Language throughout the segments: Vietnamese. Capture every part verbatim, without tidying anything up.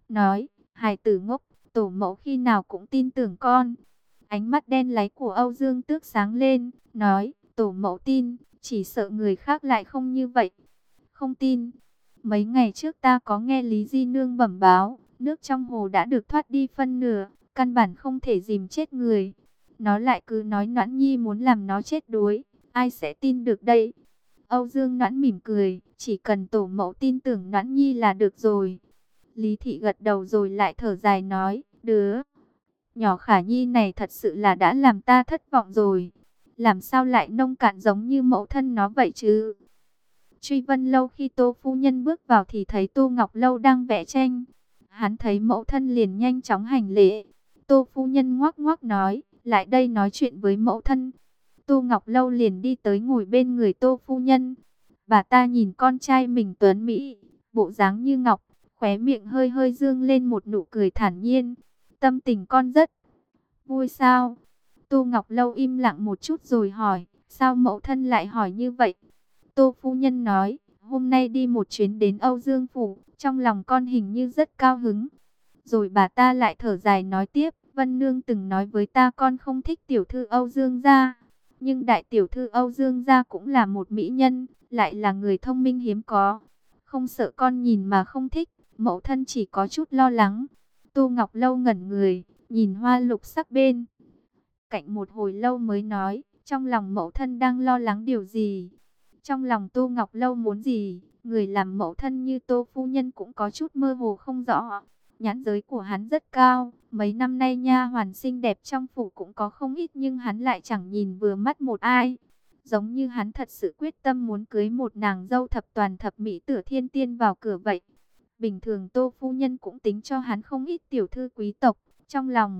nói, hài tử ngốc, tổ mẫu khi nào cũng tin tưởng con. Ánh mắt đen láy của Âu Dương Tước sáng lên, nói, tổ mẫu tin, chỉ sợ người khác lại không như vậy. Không tin. Mấy ngày trước ta có nghe Lý Di Nương bẩm báo, nước trong hồ đã được thoát đi phân nửa, căn bản không thể dìm chết người. Nó lại cứ nói Noãn Nhi muốn làm nó chết đuối, ai sẽ tin được đây? Âu Dương Noãn mỉm cười, chỉ cần tổ mẫu tin tưởng Noãn Nhi là được rồi. Lý Thị gật đầu rồi lại thở dài nói, đứa nhỏ Khả Nhi này thật sự là đã làm ta thất vọng rồi. Làm sao lại nông cạn giống như mẫu thân nó vậy chứ? Truy Vân Lâu khi Tô phu nhân bước vào thì thấy Tô Ngọc Lâu đang vẽ tranh. Hắn thấy mẫu thân liền nhanh chóng hành lễ. Tô phu nhân ngoắc ngoắc nói, lại đây nói chuyện với mẫu thân. Tô Ngọc Lâu liền đi tới ngồi bên người Tô phu nhân. Bà ta nhìn con trai mình tuấn mỹ, bộ dáng như ngọc, khóe miệng hơi hơi dương lên một nụ cười thản nhiên. Tâm tình con rất vui sao? Tô Ngọc Lâu im lặng một chút rồi hỏi, sao mẫu thân lại hỏi như vậy? Tô phu nhân nói, hôm nay đi một chuyến đến Âu Dương Phủ, trong lòng con hình như rất cao hứng. Rồi bà ta lại thở dài nói tiếp, Vân Nương từng nói với ta con không thích tiểu thư Âu Dương gia. Nhưng đại tiểu thư Âu Dương gia cũng là một mỹ nhân, lại là người thông minh hiếm có. Không sợ con nhìn mà không thích, mẫu thân chỉ có chút lo lắng. Tô Ngọc Lâu ngẩn người, nhìn hoa lục sắc bên cạnh một hồi lâu mới nói, trong lòng mẫu thân đang lo lắng điều gì? Trong lòng Tô Ngọc Lâu muốn gì? Người làm mẫu thân như Tô phu nhân cũng có chút mơ hồ không rõ. Nhãn giới của hắn rất cao, mấy năm nay nha hoàn xinh đẹp trong phủ cũng có không ít nhưng hắn lại chẳng nhìn vừa mắt một ai. Giống như hắn thật sự quyết tâm muốn cưới một nàng dâu thập toàn thập mỹ tựa thiên tiên vào cửa vậy. Bình thường Tô phu nhân cũng tính cho hắn không ít tiểu thư quý tộc, trong lòng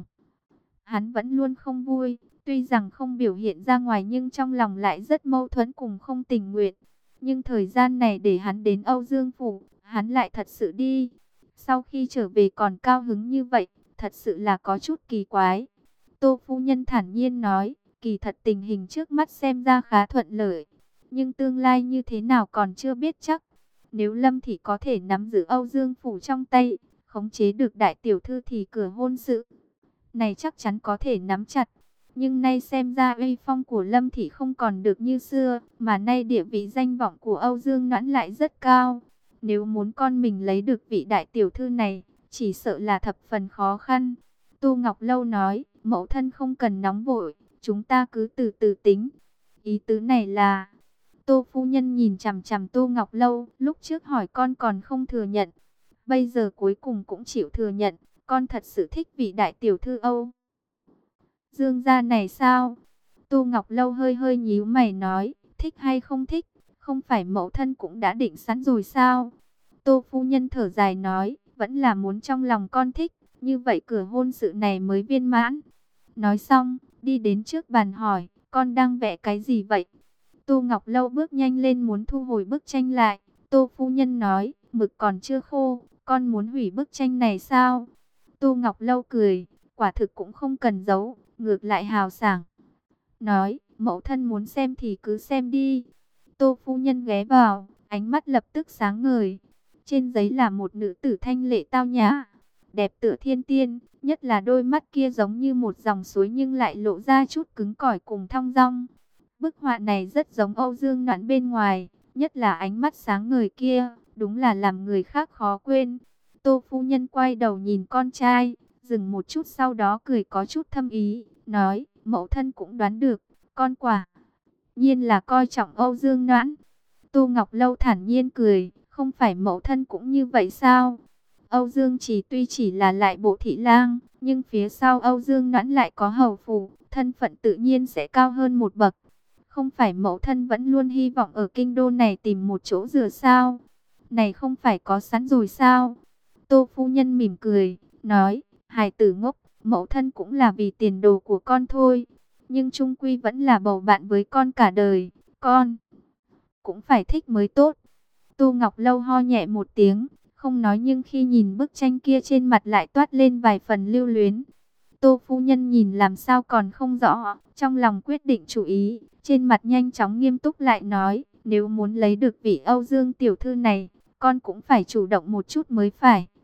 hắn vẫn luôn không vui, tuy rằng không biểu hiện ra ngoài nhưng trong lòng lại rất mâu thuẫn cùng không tình nguyện. Nhưng thời gian này để hắn đến Âu Dương Phủ, hắn lại thật sự đi. Sau khi trở về còn cao hứng như vậy, thật sự là có chút kỳ quái. Tô phu nhân thản nhiên nói, kỳ thật tình hình trước mắt xem ra khá thuận lợi. Nhưng tương lai như thế nào còn chưa biết chắc. Nếu Lâm Thị có thể nắm giữ Âu Dương Phủ trong tay, khống chế được đại tiểu thư thì cửa hôn sự này chắc chắn có thể nắm chặt. Nhưng nay xem ra uy phong của Lâm Thị không còn được như xưa, mà nay địa vị danh vọng của Âu Dương Noãn lại rất cao. Nếu muốn con mình lấy được vị đại tiểu thư này, chỉ sợ là thập phần khó khăn. Tô Ngọc Lâu nói, mẫu thân không cần nóng vội, chúng ta cứ từ từ tính. Ý tứ này là, Tô phu nhân nhìn chằm chằm Tô Ngọc Lâu, lúc trước hỏi con còn không thừa nhận. Bây giờ cuối cùng cũng chịu thừa nhận, con thật sự thích vị đại tiểu thư Âu Dương gia này sao? Tô Ngọc Lâu hơi hơi nhíu mày nói, thích hay không thích, không phải mẫu thân cũng đã định sẵn rồi sao? Tô phu nhân thở dài nói, vẫn là muốn trong lòng con thích, như vậy cửa hôn sự này mới viên mãn. Nói xong, đi đến trước bàn hỏi, con đang vẽ cái gì vậy? Tô Ngọc Lâu bước nhanh lên muốn thu hồi bức tranh lại. Tô phu nhân nói, mực còn chưa khô, con muốn hủy bức tranh này sao? Tô Ngọc Lâu cười, quả thực cũng không cần giấu, ngược lại hào sảng. Nói, mẫu thân muốn xem thì cứ xem đi. Tô phu nhân ghé vào, ánh mắt lập tức sáng ngời. Trên giấy là một nữ tử thanh lệ tao nhã, đẹp tựa thiên tiên, nhất là đôi mắt kia giống như một dòng suối nhưng lại lộ ra chút cứng cỏi cùng thong dong. Bức họa này rất giống Âu Dương Noãn bên ngoài, nhất là ánh mắt sáng ngời kia, đúng là làm người khác khó quên. Tô phu nhân quay đầu nhìn con trai, dừng một chút sau đó cười có chút thâm ý, nói, mẫu thân cũng đoán được, con quả nhiên là coi trọng Âu Dương Noãn. Tô Ngọc Lâu thản nhiên cười, không phải mẫu thân cũng như vậy sao? Âu Dương Chỉ tuy chỉ là lại bộ thị lang, nhưng phía sau Âu Dương Noãn lại có hầu phủ, thân phận tự nhiên sẽ cao hơn một bậc. Không phải mẫu thân vẫn luôn hy vọng ở kinh đô này tìm một chỗ dựa sao? Này không phải có sẵn rồi sao? Tô phu nhân mỉm cười, nói, hài tử ngốc, mẫu thân cũng là vì tiền đồ của con thôi. Nhưng chung quy vẫn là bầu bạn với con cả đời, con cũng phải thích mới tốt. Tô Ngọc Lâu ho nhẹ một tiếng, không nói nhưng khi nhìn bức tranh kia trên mặt lại toát lên vài phần lưu luyến. Tô phu nhân nhìn làm sao còn không rõ, trong lòng quyết định chủ ý, trên mặt nhanh chóng nghiêm túc lại nói, nếu muốn lấy được vị Âu Dương tiểu thư này, con cũng phải chủ động một chút mới phải.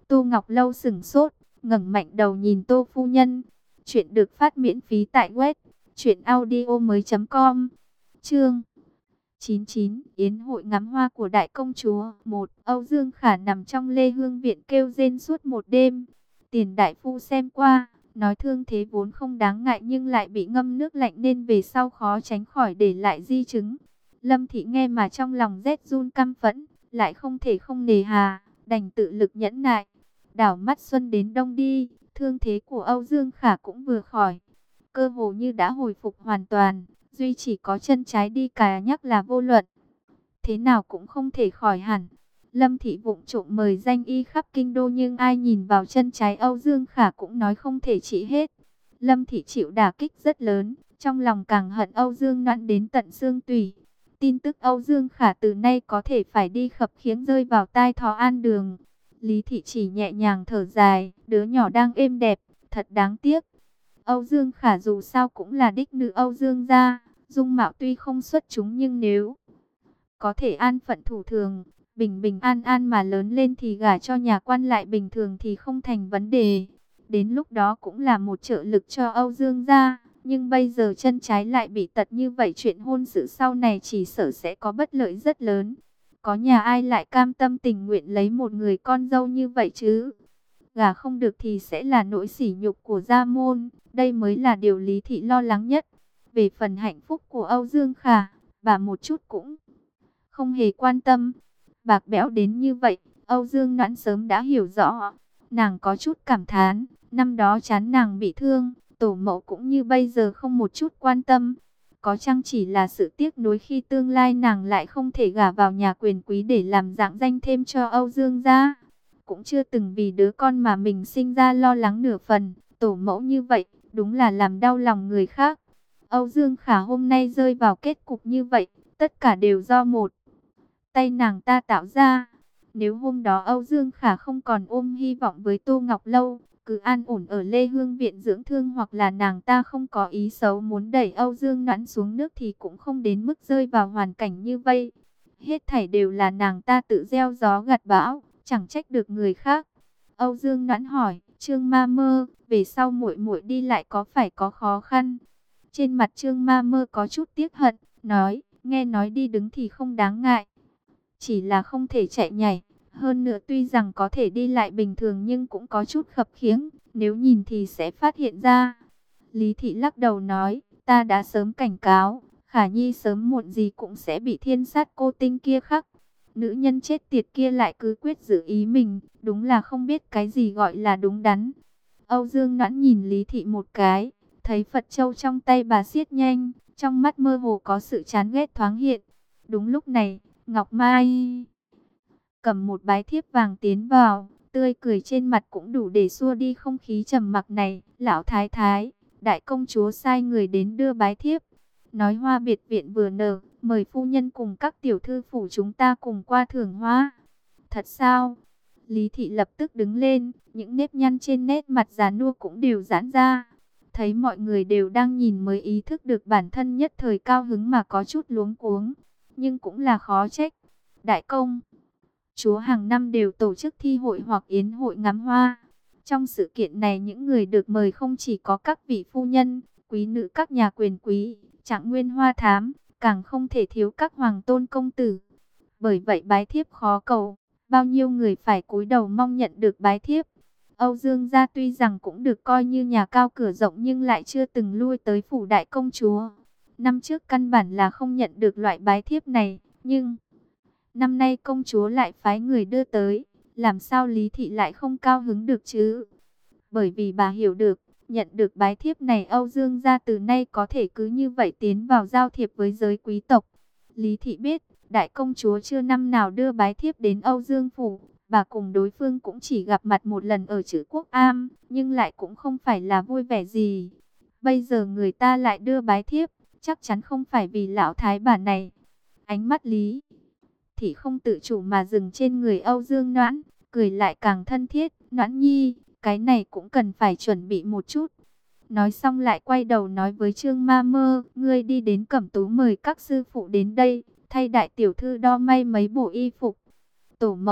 Tô Ngọc Lâu sững sốt, ngẩng mạnh đầu nhìn Tô phu nhân. Chuyện được phát miễn phí tại web truyện audio mới chấm com. Chương chín chín, yến hội ngắm hoa của đại công chúa. Một, Âu Dương Khả nằm trong Lê Hương viện kêu rên suốt một đêm. Tiền đại phu xem qua, nói thương thế vốn không đáng ngại nhưng lại bị ngâm nước lạnh nên về sau khó tránh khỏi để lại di chứng. Lâm Thị nghe mà trong lòng rét run căm phẫn, lại không thể không nề hà, đành tự lực nhẫn nại. Đảo mắt xuân đến đông đi, thương thế của Âu Dương Khả cũng vừa khỏi, cơ hồ như đã hồi phục hoàn toàn, duy chỉ có chân trái đi cà nhắc là vô luận thế nào cũng không thể khỏi hẳn. Lâm Thị vụng trộm mời danh y khắp kinh đô nhưng ai nhìn vào chân trái Âu Dương Khả cũng nói không thể trị hết. Lâm Thị chịu đả kích rất lớn, trong lòng càng hận Âu Dương Noãn đến tận xương tủy. Tin tức Âu Dương Khả từ nay có thể phải đi khập khiễng rơi vào tai Thọ An Đường. Lý Thị chỉ nhẹ nhàng thở dài, đứa nhỏ đang êm đẹp, thật đáng tiếc. Âu Dương Khả dù sao cũng là đích nữ Âu Dương gia, dung mạo tuy không xuất chúng nhưng nếu có thể an phận thủ thường, bình bình an an mà lớn lên thì gả cho nhà quan lại bình thường thì không thành vấn đề. Đến lúc đó cũng là một trợ lực cho Âu Dương gia, nhưng bây giờ chân trái lại bị tật như vậy, chuyện hôn sự sau này chỉ sợ sẽ có bất lợi rất lớn. Có nhà ai lại cam tâm tình nguyện lấy một người con dâu như vậy chứ? Gả không được thì sẽ là nỗi sỉ nhục của gia môn, đây mới là điều Lý Thị lo lắng nhất. Về phần hạnh phúc của Âu Dương Khả, bà một chút cũng không hề quan tâm. Bạc bẽo đến như vậy, Âu Dương Noãn sớm đã hiểu rõ. Nàng có chút cảm thán, năm đó chán nàng bị thương, tổ mẫu cũng như bây giờ không một chút quan tâm. Có chăng chỉ là sự tiếc nuối khi tương lai nàng lại không thể gả vào nhà quyền quý để làm dạng danh thêm cho Âu Dương gia. Cũng chưa từng vì đứa con mà mình sinh ra lo lắng nửa phần. Tổ mẫu như vậy, đúng là làm đau lòng người khác. Âu Dương Khả hôm nay rơi vào kết cục như vậy, tất cả đều do một tay nàng ta tạo ra. Nếu hôm đó Âu Dương Khả không còn ôm hy vọng với Tô Ngọc Lâu, cứ an ổn ở Lê Hương viện dưỡng thương, hoặc là nàng ta không có ý xấu muốn đẩy Âu Dương Noãn xuống nước thì cũng không đến mức rơi vào hoàn cảnh như vậy. Hết thảy đều là nàng ta tự gieo gió gặt bão, chẳng trách được người khác. Âu Dương Noãn hỏi, Trương Ma Mơ, về sau muội muội đi lại có phải có khó khăn? Trên mặt Trương Ma Mơ có chút tiếc hận, nói, nghe nói đi đứng thì không đáng ngại, chỉ là không thể chạy nhảy. Hơn nữa tuy rằng có thể đi lại bình thường nhưng cũng có chút khập khiễng, nếu nhìn thì sẽ phát hiện ra. Lý Thị lắc đầu nói, ta đã sớm cảnh cáo, Khả Nhi sớm muộn gì cũng sẽ bị thiên sát cô tinh kia khắc. Nữ nhân chết tiệt kia lại cứ quyết giữ ý mình, đúng là không biết cái gì gọi là đúng đắn. Âu Dương Noãn nhìn Lý Thị một cái, thấy Phật châu trong tay bà siết nhanh, trong mắt mơ hồ có sự chán ghét thoáng hiện. Đúng lúc này, Ngọc Mai cầm một bái thiếp vàng tiến vào, tươi cười trên mặt cũng đủ để xua đi không khí trầm mặc này. Lão thái thái, đại công chúa sai người đến đưa bái thiếp, nói hoa biệt viện vừa nở, mời phu nhân cùng các tiểu thư phủ chúng ta cùng qua thưởng hoa. Thật sao? Lý Thị lập tức đứng lên, những nếp nhăn trên nét mặt già nua cũng đều giãn ra. Thấy mọi người đều đang nhìn mới ý thức được bản thân nhất thời cao hứng mà có chút luống cuống, nhưng cũng là khó trách. Đại công chúa hàng năm đều tổ chức thi hội hoặc yến hội ngắm hoa. Trong sự kiện này những người được mời không chỉ có các vị phu nhân, quý nữ các nhà quyền quý, trạng nguyên hoa thám, càng không thể thiếu các hoàng tôn công tử. Bởi vậy bái thiếp khó cầu, bao nhiêu người phải cúi đầu mong nhận được bái thiếp. Âu Dương gia tuy rằng cũng được coi như nhà cao cửa rộng nhưng lại chưa từng lui tới phủ đại công chúa. Năm trước căn bản là không nhận được loại bái thiếp này, nhưng năm nay công chúa lại phái người đưa tới, làm sao Lý Thị lại không cao hứng được chứ? Bởi vì bà hiểu được, nhận được bái thiếp này Âu Dương gia từ nay có thể cứ như vậy tiến vào giao thiệp với giới quý tộc. Lý Thị biết, đại công chúa chưa năm nào đưa bái thiếp đến Âu Dương phủ, bà cùng đối phương cũng chỉ gặp mặt một lần ở Trữ Quốc Am, nhưng lại cũng không phải là vui vẻ gì. Bây giờ người ta lại đưa bái thiếp, chắc chắn không phải vì lão thái bà này. Ánh mắt Lý Thị không tự chủ mà dừng trên người Âu Dương Noãn, cười lại càng thân thiết. Noãn nhi, cái này cũng cần phải chuẩn bị một chút. Nói xong lại quay đầu nói với Trương Ma Mơ, ngươi đi đến Cẩm Tú mời các sư phụ đến đây, thay đại tiểu thư đo may mấy bộ y phục. Tổ mẫu,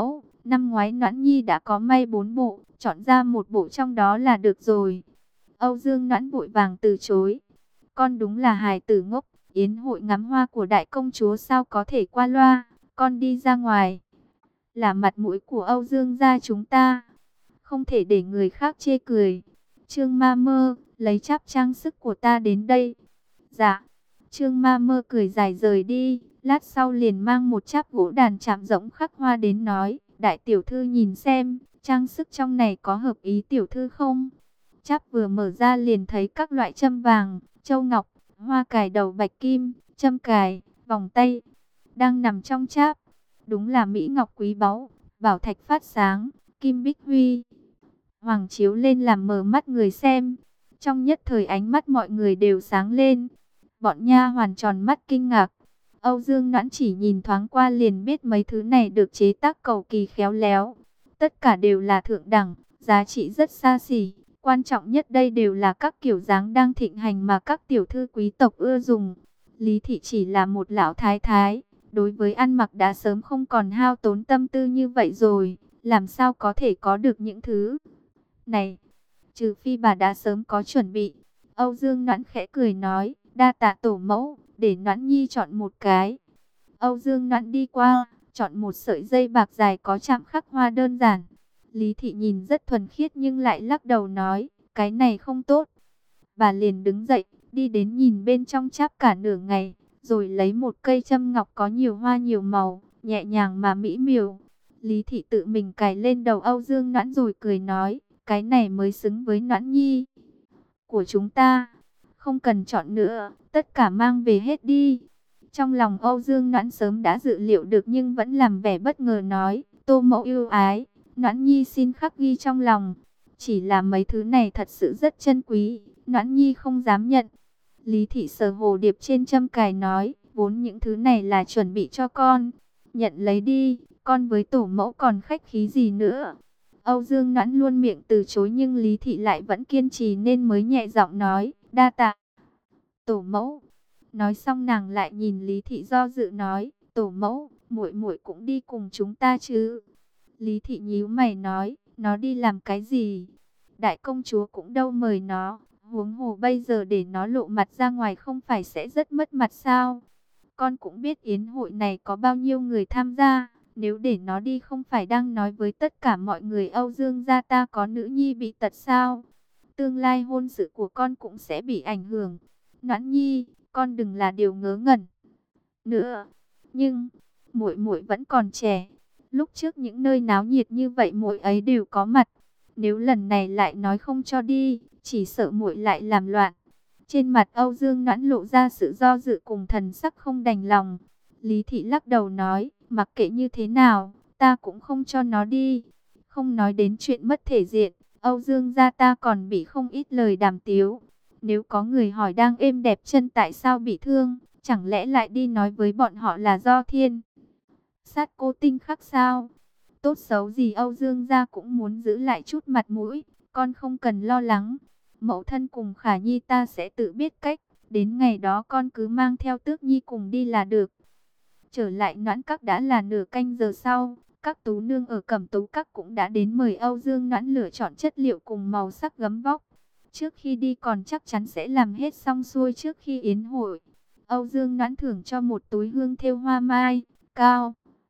Năm ngoái Noãn Nhi đã có may bốn bộ, chọn ra một bộ trong đó là được rồi. Âu Dương Noãn vội vàng từ chối. Con đúng là hài tử ngốc, yến hội ngắm hoa của đại công chúa sao có thể qua loa, con đi ra ngoài. Là mặt mũi của Âu Dương gia chúng ta, không thể để người khác chê cười. Trương Ma Mơ, lấy cháp trang sức của ta đến đây. Dạ. Trương Ma Mơ cười dài rời đi, lát sau liền mang một cháp gỗ đàn chạm rỗng khắc hoa đến nói, đại tiểu thư nhìn xem, trang sức trong này có hợp ý tiểu thư không? Cháp vừa mở ra liền thấy các loại châm vàng, châu ngọc, hoa cài đầu bạch kim, châm cài, vòng tay, đang nằm trong cháp. Đúng là mỹ ngọc quý báu, bảo thạch phát sáng, kim bích huy hoàng chiếu lên làm mờ mắt người xem. Trong nhất thời ánh mắt mọi người đều sáng lên. Bọn nha hoàn tròn mắt kinh ngạc. Âu Dương Noãn chỉ nhìn thoáng qua liền biết mấy thứ này được chế tác cầu kỳ khéo léo. Tất cả đều là thượng đẳng, giá trị rất xa xỉ. Quan trọng nhất đây đều là các kiểu dáng đang thịnh hành mà các tiểu thư quý tộc ưa dùng. Lý Thị chỉ là một lão thái thái, đối với ăn mặc đã sớm không còn hao tốn tâm tư như vậy rồi. Làm sao có thể có được những thứ này, trừ phi bà đã sớm có chuẩn bị. Âu Dương Noãn khẽ cười nói, đa tạ tổ mẫu, để Noãn Nhi chọn một cái. Âu Dương Noãn đi qua, chọn một sợi dây bạc dài có chạm khắc hoa đơn giản. Lý Thị nhìn rất thuần khiết nhưng lại lắc đầu nói, cái này không tốt. Bà liền đứng dậy, đi đến nhìn bên trong cháp cả nửa ngày, rồi lấy một cây châm ngọc có nhiều hoa nhiều màu, nhẹ nhàng mà mỹ miều. Lý Thị tự mình cài lên đầu Âu Dương Noãn rồi cười nói, cái này mới xứng với Noãn Nhi của chúng ta. Không cần chọn nữa, tất cả mang về hết đi. Trong lòng Âu Dương Noãn sớm đã dự liệu được nhưng vẫn làm vẻ bất ngờ nói, Tô mẫu yêu ái, Noãn Nhi xin khắc ghi trong lòng. Chỉ là mấy thứ này thật sự rất chân quý, Noãn Nhi không dám nhận. Lý Thị sờ hồ điệp trên châm cài nói, vốn những thứ này là chuẩn bị cho con. Nhận lấy đi, con với tổ mẫu còn khách khí gì nữa. Âu Dương Noãn luôn miệng từ chối nhưng Lý Thị lại vẫn kiên trì nên mới nhẹ giọng nói, đa tạ tổ mẫu. Nói xong nàng lại nhìn Lý Thị do dự nói, tổ mẫu, muội muội cũng đi cùng chúng ta chứ. Lý Thị nhíu mày nói, nó đi làm cái gì? Đại công chúa cũng đâu mời nó, huống hồ bây giờ để nó lộ mặt ra ngoài không phải sẽ rất mất mặt sao? Con cũng biết yến hội này có bao nhiêu người tham gia, nếu để nó đi không phải đang nói với tất cả mọi người Âu Dương gia ta có nữ nhi bị tật sao? Tương lai hôn sự của con cũng sẽ bị ảnh hưởng. Noãn Nhi, con đừng là điều ngớ ngẩn nữa. Nhưng muội muội vẫn còn trẻ. Lúc trước những nơi náo nhiệt như vậy muội ấy đều có mặt. Nếu lần này lại nói không cho đi, chỉ sợ muội lại làm loạn. Trên mặt Âu Dương Noãn lộ ra sự do dự cùng thần sắc không đành lòng. Lý Thị lắc đầu nói, mặc kệ như thế nào, ta cũng không cho nó đi. Không nói đến chuyện mất thể diện, Âu Dương gia ta còn bị không ít lời đàm tiếu. Nếu có người hỏi đang êm đẹp chân tại sao bị thương, chẳng lẽ lại đi nói với bọn họ là do thiên sát cô tinh khắc sao? Tốt xấu gì Âu Dương gia cũng muốn giữ lại chút mặt mũi, con không cần lo lắng. Mẫu thân cùng Khả Nhi ta sẽ tự biết cách, đến ngày đó con cứ mang theo Tước Nhi cùng đi là được. Trở lại Noãn Các đã là nửa canh giờ sau, các tú nương ở Cẩm Tú Các cũng đã đến mời Âu Dương Noãn lựa chọn chất liệu cùng màu sắc gấm vóc. Trước khi đi còn chắc chắn sẽ làm hết xong xuôi trước khi yến hội. Âu Dương Noãn thưởng cho một túi hương thêu hoa mai, cao.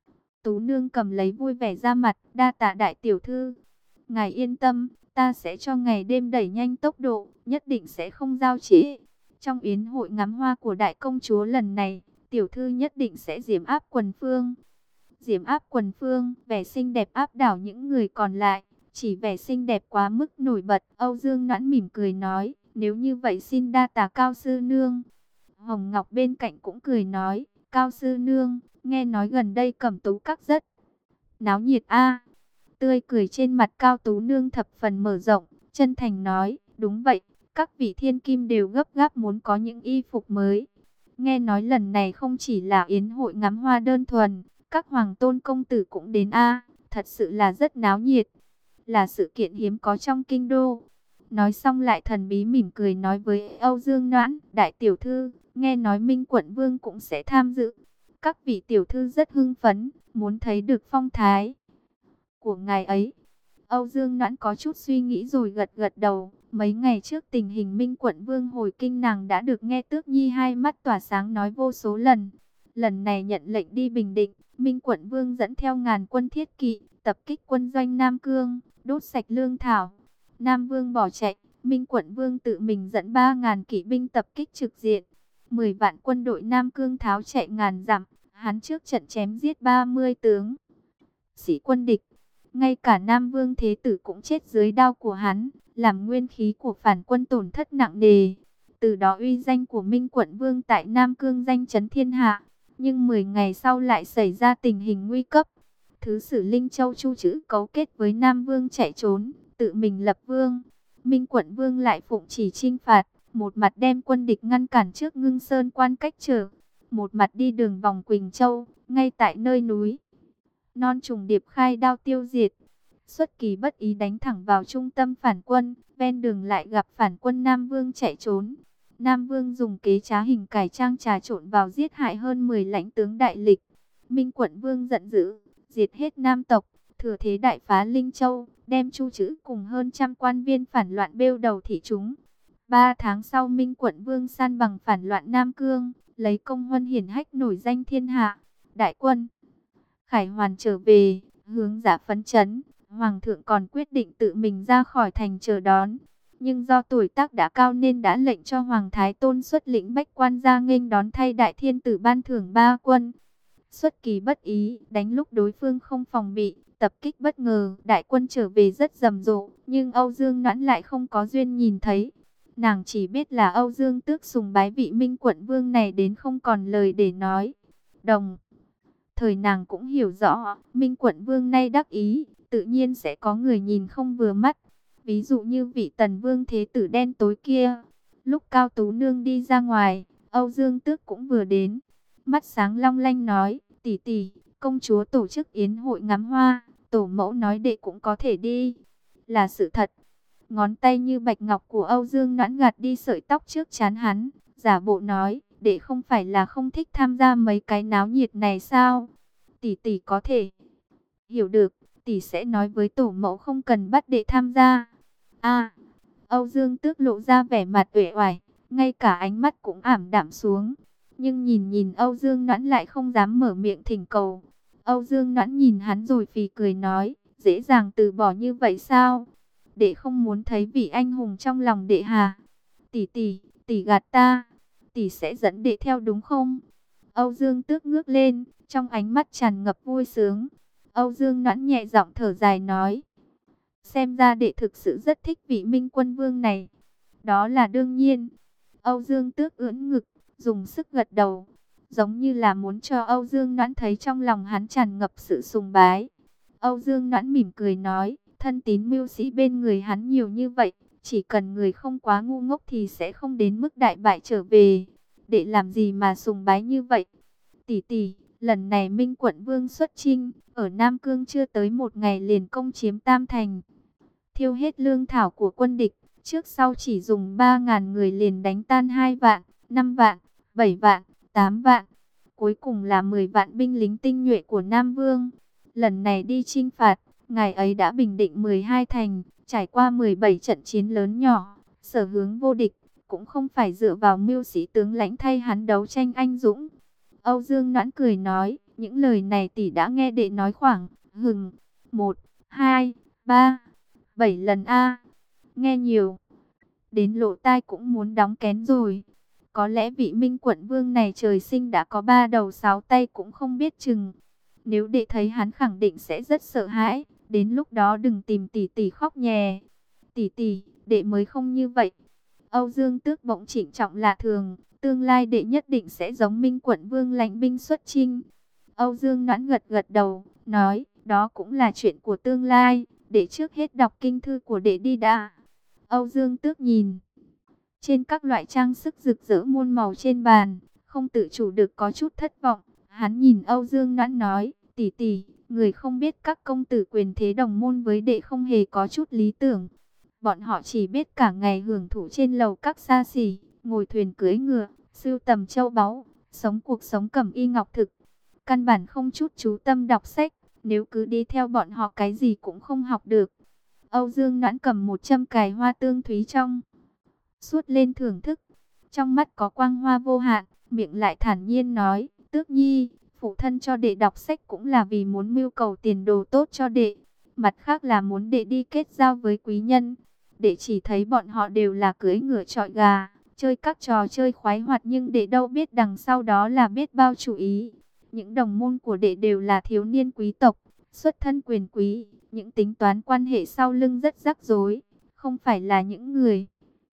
Tú nương cầm lấy vui vẻ ra mặt, đa tạ đại tiểu thư. Ngài yên tâm, ta sẽ cho ngày đêm đẩy nhanh tốc độ, nhất định sẽ không giao trễ. Trong yến hội ngắm hoa của đại công chúa lần này, tiểu thư nhất định sẽ diễm áp quần phương. Diễm áp quần phương, vẻ xinh đẹp áp đảo những người còn lại. Chỉ vẻ xinh đẹp quá mức nổi bật, Âu Dương Noãn mỉm cười nói, nếu như vậy xin đa tạ Cao sư nương. Hồng Ngọc bên cạnh cũng cười nói, Cao sư nương, nghe nói gần đây Cẩm Tú Các rất náo nhiệt a. Tươi cười trên mặt Cao Tú nương thập phần mở rộng, chân thành nói, đúng vậy, các vị thiên kim đều gấp gáp muốn có những y phục mới. Nghe nói lần này không chỉ là yến hội ngắm hoa đơn thuần, các hoàng tôn công tử cũng đến a, thật sự là rất náo nhiệt, là sự kiện hiếm có trong kinh đô. Nói xong lại thần bí mỉm cười nói với Âu Dương Noãn, đại tiểu thư, nghe nói Minh quận vương cũng sẽ tham dự. Các vị tiểu thư rất hưng phấn, muốn thấy được phong thái của ngài ấy. Âu Dương Noãn có chút suy nghĩ rồi gật gật đầu. Mấy ngày trước tình hình Minh Quận Vương hồi kinh nàng đã được nghe Tước Nhi hai mắt tỏa sáng nói vô số lần. Lần này nhận lệnh đi Bình Định, Minh Quận Vương dẫn theo ngàn quân thiết kỵ, tập kích quân doanh Nam Cương, đốt sạch lương thảo. Nam Vương bỏ chạy, Minh Quận Vương tự mình dẫn ba ngàn kỵ binh tập kích trực diện. Mười vạn quân đội Nam Cương tháo chạy ngàn dặm, hắn trước trận chém giết ba mươi tướng sĩ quân địch. Ngay cả Nam Vương Thế Tử cũng chết dưới đao của hắn, làm nguyên khí của phản quân tổn thất nặng nề. Từ đó uy danh của Minh Quận Vương tại Nam Cương danh chấn thiên hạ. Nhưng mười ngày sau lại xảy ra tình hình nguy cấp. Thứ sử Linh Châu Chu Trữ cấu kết với Nam Vương chạy trốn, tự mình lập vương. Minh Quận Vương lại phụng chỉ chinh phạt, một mặt đem quân địch ngăn cản trước Ngưng Sơn quan cách trở, một mặt đi đường vòng Quỳnh Châu, ngay tại nơi núi non trùng điệp khai đao tiêu diệt. Xuất kỳ bất ý đánh thẳng vào trung tâm phản quân, ven đường lại gặp phản quân Nam Vương chạy trốn. Nam Vương dùng kế trá hình cải trang trà trộn vào giết hại hơn mười lãnh tướng đại lịch. Minh Quận Vương giận dữ, diệt hết Nam tộc, thừa thế đại phá Linh Châu, đem Chu Trữ cùng hơn trăm quan viên phản loạn bêu đầu thị chúng. Ba tháng sau Minh Quận Vương san bằng phản loạn Nam Cương, lấy công huân hiển hách nổi danh thiên hạ. Đại quân khải hoàn trở về, hướng giả phấn chấn. Hoàng thượng còn quyết định tự mình ra khỏi thành chờ đón. Nhưng do tuổi tác đã cao nên đã lệnh cho Hoàng Thái Tôn xuất lĩnh bách quan ra nghênh đón thay đại thiên tử ban thưởng ba quân. Xuất kỳ bất ý, đánh lúc đối phương không phòng bị, tập kích bất ngờ, đại quân trở về rất rầm rộ, nhưng Âu Dương Noãn lại không có duyên nhìn thấy. Nàng chỉ biết là Âu Dương Tước sùng bái vị Minh Quận Vương này đến không còn lời để nói. Đồng thời nàng cũng hiểu rõ, Minh Quận Vương nay đắc ý, tự nhiên sẽ có người nhìn không vừa mắt. Ví dụ như vị Tần Vương Thế Tử đen tối kia. Lúc Cao Tú Nương đi ra ngoài, Âu Dương Tước cũng vừa đến. Mắt sáng long lanh nói, tỷ tỷ, công chúa tổ chức yến hội ngắm hoa, tổ mẫu nói đệ cũng có thể đi. Là sự thật. Ngón tay như bạch ngọc của Âu Dương Noãn gạt đi sợi tóc trước trán hắn, giả bộ nói, đệ không phải là không thích tham gia mấy cái náo nhiệt này sao? Tỷ tỷ có thể hiểu được, tỷ sẽ nói với tổ mẫu không cần bắt đệ tham gia. A, Âu Dương Tước lộ ra vẻ mặt uể oải, ngay cả ánh mắt cũng ảm đạm xuống. Nhưng nhìn nhìn Âu Dương Noãn lại không dám mở miệng thỉnh cầu. Âu Dương Noãn nhìn hắn rồi phì cười nói, dễ dàng từ bỏ như vậy sao? Đệ không muốn thấy vị anh hùng trong lòng đệ hà. Tỷ tỷ, tỷ gạt ta, tỷ sẽ dẫn đệ theo đúng không? Âu Dương Tước ngước lên, trong ánh mắt tràn ngập vui sướng. Âu Dương Noãn nhẹ giọng thở dài nói, xem ra đệ thực sự rất thích vị Minh Quân Vương này. Đó là đương nhiên. Âu Dương Tước ưỡn ngực, dùng sức gật đầu, giống như là muốn cho Âu Dương Noãn thấy trong lòng hắn tràn ngập sự sùng bái. Âu Dương Noãn mỉm cười nói, thân tín mưu sĩ bên người hắn nhiều như vậy, chỉ cần người không quá ngu ngốc thì sẽ không đến mức đại bại trở về. Đệ làm gì mà sùng bái như vậy? Tỷ tỷ, lần này Minh Quận Vương xuất chinh, ở Nam Cương chưa tới một ngày liền công chiếm Tam Thành, thiêu hết lương thảo của quân địch, trước sau chỉ dùng ba ngàn người liền đánh tan hai vạn, năm vạn, bảy vạn, tám vạn, cuối cùng là mười vạn binh lính tinh nhuệ của Nam Vương. Lần này đi chinh phạt, ngài ấy đã bình định mười hai thành, trải qua mười bảy trận chiến lớn nhỏ, sở hướng vô địch, cũng không phải dựa vào mưu sĩ tướng lãnh thay hắn đấu tranh anh dũng. Âu Dương Noãn cười nói, những lời này tỷ đã nghe đệ nói khoảng, hừng, một, hai, ba, bảy lần a. Nghe nhiều, đến lỗ tai cũng muốn đóng kén rồi. Có lẽ vị Minh Quận Vương này trời sinh đã có ba đầu sáu tay cũng không biết chừng. Nếu đệ thấy hắn khẳng định sẽ rất sợ hãi, đến lúc đó đừng tìm tỷ tỷ khóc nhè. Tỷ tỷ, đệ mới không như vậy. Âu Dương Tước bỗng trịnh trọng lạ thường, tương lai đệ nhất định sẽ giống Minh Quận Vương lãnh binh xuất chinh. Âu Dương Noãn gật gật đầu, nói, đó cũng là chuyện của tương lai, đệ trước hết đọc kinh thư của đệ đi đã. Âu Dương Tước nhìn trên các loại trang sức rực rỡ muôn màu trên bàn, không tự chủ được có chút thất vọng. Hắn nhìn Âu Dương Noãn nói, tỷ tỷ, người không biết các công tử quyền thế đồng môn với đệ không hề có chút lý tưởng. Bọn họ chỉ biết cả ngày hưởng thụ trên lầu các xa xỉ, ngồi thuyền cưỡi ngựa, sưu tầm châu báu, sống cuộc sống cẩm y ngọc thực. Căn bản không chút chú tâm đọc sách, Nếu cứ đi theo bọn họ cái gì cũng không học được. Âu Dương Noãn cầm một châm cài hoa tương thúy trong suốt lên thưởng thức. Trong mắt có quang hoa vô hạn, miệng lại thản nhiên nói, Tước Nhi, phụ thân cho đệ đọc sách cũng là vì muốn mưu cầu tiền đồ tốt cho đệ. Mặt khác là muốn đệ đi kết giao với quý nhân. Đệ chỉ thấy bọn họ đều là cưỡi ngựa chọi gà, chơi các trò chơi khoái hoạt, nhưng đệ đâu biết đằng sau đó là biết bao chủ ý. Những đồng môn của đệ đều là thiếu niên quý tộc, xuất thân quyền quý, những tính toán quan hệ sau lưng rất rắc rối, không phải là những người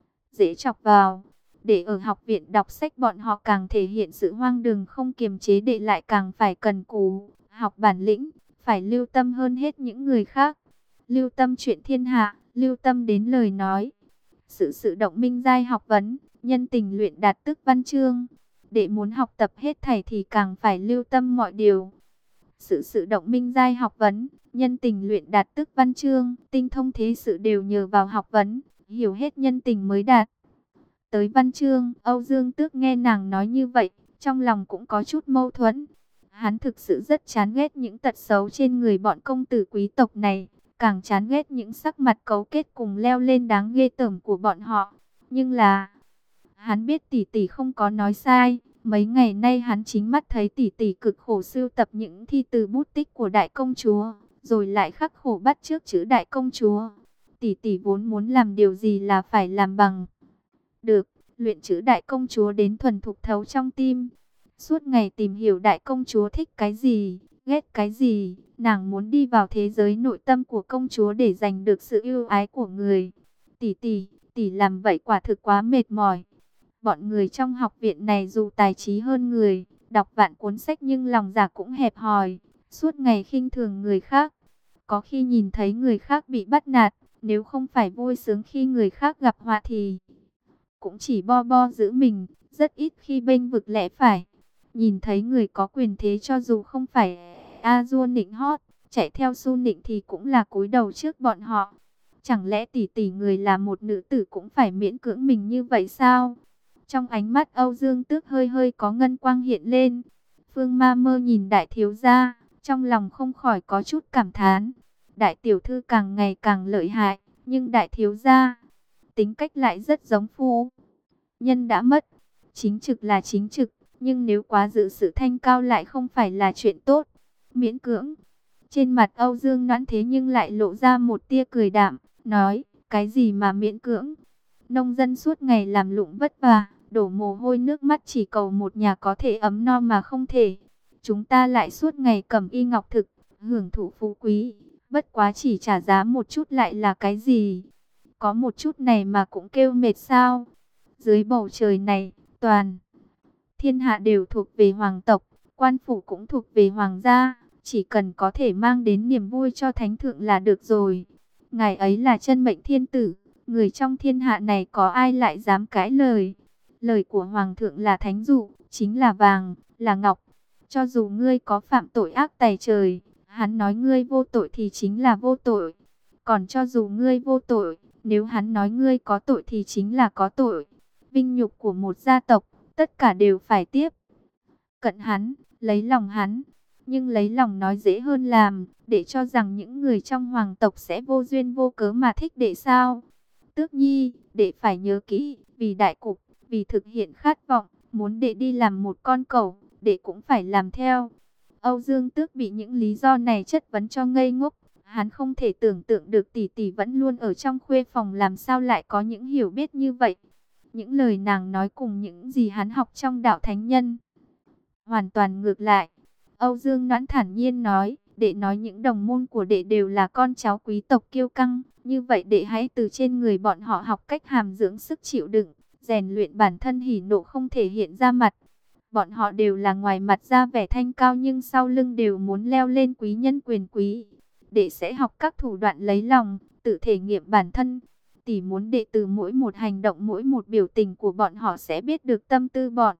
dễ chọc vào. Để ở học viện đọc sách bọn họ càng thể hiện sự hoang đường không kiềm chế, đệ lại càng phải cần cù, học bản lĩnh, phải lưu tâm hơn hết những người khác. Lưu tâm chuyện thiên hạ, lưu tâm đến lời nói. Sự sự động minh giai học vấn, nhân tình luyện đạt tức văn chương. Để muốn học tập hết thảy thì càng phải lưu tâm mọi điều. Sự sự động minh giai học vấn, nhân tình luyện đạt tức văn chương, tinh thông thế sự đều nhờ vào học vấn, hiểu hết nhân tình mới đạt tới văn chương. Âu Dương Tước nghe nàng nói như vậy, trong lòng cũng có chút mâu thuẫn. Hắn thực sự rất chán ghét những tật xấu trên người bọn công tử quý tộc này, càng chán ghét những sắc mặt cấu kết cùng leo lên đáng ghê tởm của bọn họ. Nhưng là, hắn biết tỷ tỷ không có nói sai. Mấy ngày nay hắn chính mắt thấy tỷ tỷ cực khổ sưu tập những thi từ bút tích của đại công chúa, rồi lại khắc khổ bắt chước chữ đại công chúa. Tỷ tỷ vốn muốn làm điều gì là phải làm bằng được, luyện chữ đại công chúa đến thuần thục thấu trong tim. Suốt ngày tìm hiểu đại công chúa thích cái gì, ghét cái gì, nàng muốn đi vào thế giới nội tâm của công chúa để giành được sự yêu ái của người. Tỷ tỷ, tỷ làm vậy quả thực quá mệt mỏi. Bọn người trong học viện này dù tài trí hơn người, đọc vạn cuốn sách nhưng lòng dạ cũng hẹp hòi, suốt ngày khinh thường người khác. Có khi nhìn thấy người khác bị bắt nạt, nếu không phải vui sướng khi người khác gặp họa thì cũng chỉ bo bo giữ mình, rất ít khi bênh vực lẽ phải. Nhìn thấy người có quyền thế cho dù không phải a dua nịnh hót, chạy theo su nịnh thì cũng là cúi đầu trước bọn họ. Chẳng lẽ tỷ tỷ người là một nữ tử cũng phải miễn cưỡng mình như vậy sao? Trong ánh mắt Âu Dương Tước hơi hơi có ngân quang hiện lên. Phương Ma Mơ nhìn đại thiếu gia, trong lòng không khỏi có chút cảm thán. Đại tiểu thư càng ngày càng lợi hại, nhưng đại thiếu gia tính cách lại rất giống phu nhân đã mất. Chính trực là chính trực, nhưng nếu quá giữ sự thanh cao lại không phải là chuyện tốt. Miễn cưỡng. Trên mặt Âu Dương Noãn thế nhưng lại lộ ra một tia cười đạm, nói, cái gì mà miễn cưỡng? Nông dân suốt ngày làm lụng vất vả, đổ mồ hôi nước mắt chỉ cầu một nhà có thể ấm no mà không thể. Chúng ta lại suốt ngày cầm y ngọc thực, hưởng thụ phú quý, bất quá chỉ trả giá một chút lại là cái gì? Có một chút này mà cũng kêu mệt sao? Dưới bầu trời này, toàn thiên hạ đều thuộc về hoàng tộc, quan phủ cũng thuộc về hoàng gia, chỉ cần có thể mang đến niềm vui cho thánh thượng là được rồi. Ngài ấy là chân mệnh thiên tử, người trong thiên hạ này có ai lại dám cãi lời? Lời của hoàng thượng là thánh dụ, chính là vàng, là ngọc. Cho dù ngươi có phạm tội ác tày trời, hắn nói ngươi vô tội thì chính là vô tội. Còn cho dù ngươi vô tội, nếu hắn nói ngươi có tội thì chính là có tội. Vinh nhục của một gia tộc, tất cả đều phải tiếp cận hắn, lấy lòng hắn. Nhưng lấy lòng nói dễ hơn làm, để cho rằng những người trong hoàng tộc sẽ vô duyên vô cớ mà thích đệ sao? Tước Nhi, đệ phải nhớ kỹ, vì đại cục, vì thực hiện khát vọng, muốn đệ đi làm một con cẩu, đệ cũng phải làm theo. Âu Dương Tước bị những lý do này chất vấn cho ngây ngốc. Hắn không thể tưởng tượng được tỷ tỷ vẫn luôn ở trong khuê phòng làm sao lại có những hiểu biết như vậy. Những lời nàng nói cùng những gì hắn học trong đạo thánh nhân hoàn toàn ngược lại. Âu Dương Noãn thản nhiên nói, đệ nói những đồng môn của đệ đều là con cháu quý tộc kiêu căng, như vậy đệ hãy từ trên người bọn họ học cách hàm dưỡng sức chịu đựng, rèn luyện bản thân hỉ nộ không thể hiện ra mặt. Bọn họ đều là ngoài mặt ra vẻ thanh cao nhưng sau lưng đều muốn leo lên quý nhân quyền quý. Đệ sẽ học các thủ đoạn lấy lòng, tự thể nghiệm bản thân. Tỷ muốn đệ từ mỗi một hành động, mỗi một biểu tình của bọn họ sẽ biết được tâm tư bọn